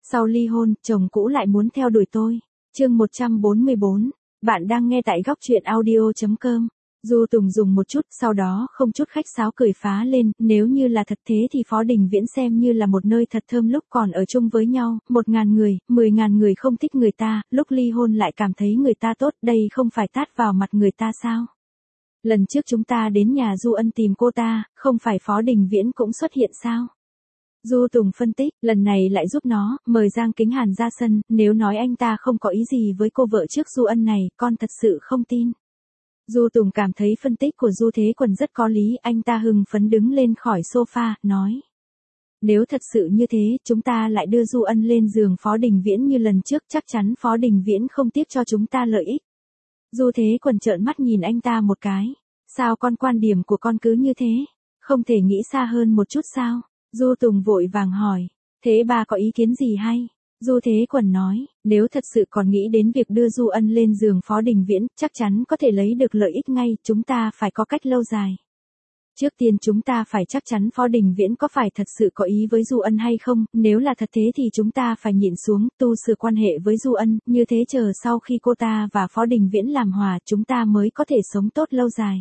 Sau ly hôn, chồng cũ lại muốn theo đuổi tôi. Chương 144. Bạn đang nghe tại góc truyện audio.com. Du Tùng dùng một chút, sau đó không chút khách sáo cười phá lên, nếu như là thật thế thì Phó Đình Viễn xem như là một nơi thật thơm lúc còn ở chung với nhau, 1.000 người, 10.000 người không thích người ta, lúc ly hôn lại cảm thấy người ta tốt, đây không phải tát vào mặt người ta sao? Lần trước chúng ta đến nhà Du Ân tìm cô ta, không phải Phó Đình Viễn cũng xuất hiện sao? Du Tùng phân tích, lần này lại giúp nó, mời Giang Kính Hàn ra sân, nếu nói anh ta không có ý gì với cô vợ trước Du Ân này, con thật sự không tin. Du Tùng cảm thấy phân tích của Du Thế Quần rất có lý, anh ta hưng phấn đứng lên khỏi sofa, nói. Nếu thật sự như thế, chúng ta lại đưa Du Ân lên giường Phó Đình Viễn như lần trước, chắc chắn Phó Đình Viễn không tiếp cho chúng ta lợi ích. Du Thế Quần trợn mắt nhìn anh ta một cái. Sao con quan điểm của con cứ như thế? Không thể nghĩ xa hơn một chút sao? Du Tùng vội vàng hỏi. Thế bà có ý kiến gì hay? Du Thế Quần nói, nếu thật sự còn nghĩ đến việc đưa Du Ân lên giường Phó Đình Viễn, chắc chắn có thể lấy được lợi ích ngay, chúng ta phải có cách lâu dài. Trước tiên chúng ta phải chắc chắn Phó Đình Viễn có phải thật sự có ý với Du Ân hay không, nếu là thật thế thì chúng ta phải nhịn xuống, tu sửa quan hệ với Du Ân, như thế chờ sau khi cô ta và Phó Đình Viễn làm hòa, chúng ta mới có thể sống tốt lâu dài.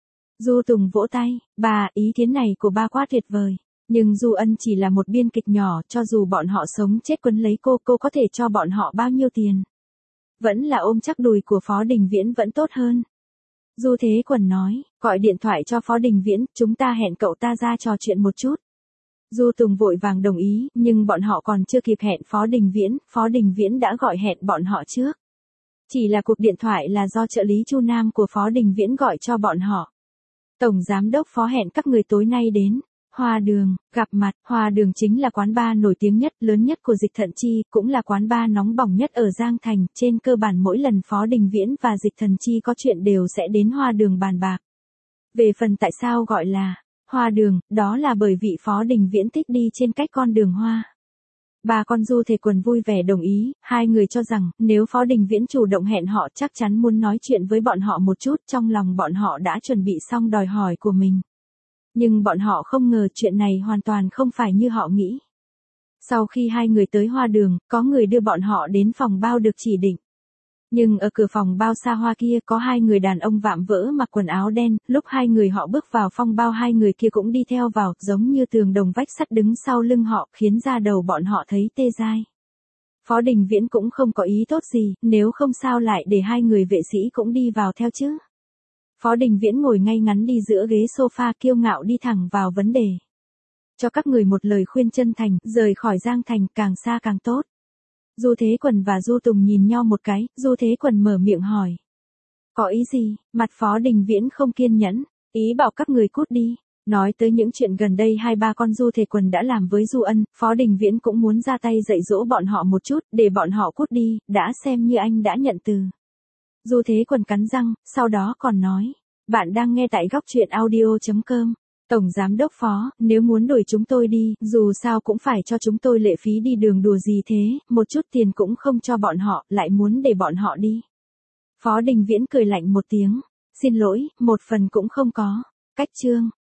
Du Tùng vỗ tay, bà, ý kiến này của ba quá tuyệt vời. Nhưng Du Ân chỉ là một biên kịch nhỏ, cho dù bọn họ sống chết quấn lấy cô có thể cho bọn họ bao nhiêu tiền? Vẫn là ôm chắc đùi của Phó Đình Viễn vẫn tốt hơn. Du Thế Quần nói, gọi điện thoại cho Phó Đình Viễn, chúng ta hẹn cậu ta ra trò chuyện một chút. Du Tùng vội vàng đồng ý, nhưng bọn họ còn chưa kịp hẹn Phó Đình Viễn đã gọi hẹn bọn họ trước. Chỉ là cuộc điện thoại là do trợ lý Chu Nam của Phó Đình Viễn gọi cho bọn họ. Tổng giám đốc Phó hẹn các người tối nay đến. Hoa Đường, gặp mặt, Hoa Đường chính là quán bar nổi tiếng nhất, lớn nhất của Dịch Thận Chi, cũng là quán bar nóng bỏng nhất ở Giang Thành, trên cơ bản mỗi lần Phó Đình Viễn và Dịch Thận Chi có chuyện đều sẽ đến Hoa Đường bàn bạc. Về phần tại sao gọi là Hoa Đường, đó là bởi vị Phó Đình Viễn thích đi trên cách con đường hoa. Bà con Du Thế Quần vui vẻ đồng ý, hai người cho rằng, nếu Phó Đình Viễn chủ động hẹn họ chắc chắn muốn nói chuyện với bọn họ một chút, trong lòng bọn họ đã chuẩn bị xong đòi hỏi của mình. Nhưng bọn họ không ngờ chuyện này hoàn toàn không phải như họ nghĩ. Sau khi hai người tới Hoa Đường, có người đưa bọn họ đến phòng bao được chỉ định. Nhưng ở cửa phòng bao xa hoa kia có hai người đàn ông vạm vỡ mặc quần áo đen, lúc hai người họ bước vào phòng bao hai người kia cũng đi theo vào, giống như tường đồng vách sắt đứng sau lưng họ, khiến da đầu bọn họ thấy tê dai. Phó Đình Viễn cũng không có ý tốt gì, nếu không sao lại để hai người vệ sĩ cũng đi vào theo chứ. Phó Đình Viễn ngồi ngay ngắn đi giữa ghế sofa kiêu ngạo đi thẳng vào vấn đề. Cho các người một lời khuyên chân thành, rời khỏi Giang Thành, càng xa càng tốt. Du Thế Quần và Du Tùng nhìn nhau một cái, Du Thế Quần mở miệng hỏi. Có ý gì? Mặt Phó Đình Viễn không kiên nhẫn, ý bảo các người cút đi. Nói tới những chuyện gần đây hai ba con Du Thế Quần đã làm với Du Ân, Phó Đình Viễn cũng muốn ra tay dạy dỗ bọn họ một chút, để bọn họ cút đi, đã xem như anh đã nhận từ. Du Thế Quần cắn răng, sau đó còn nói, bạn đang nghe tại góc truyện audio.com. Tổng giám đốc Phó, nếu muốn đuổi chúng tôi đi, dù sao cũng phải cho chúng tôi lệ phí đi đường đùa gì thế, một chút tiền cũng không cho bọn họ, lại muốn để bọn họ đi. Phó Đình Viễn cười lạnh một tiếng, xin lỗi, một phần cũng không có. Cách chương.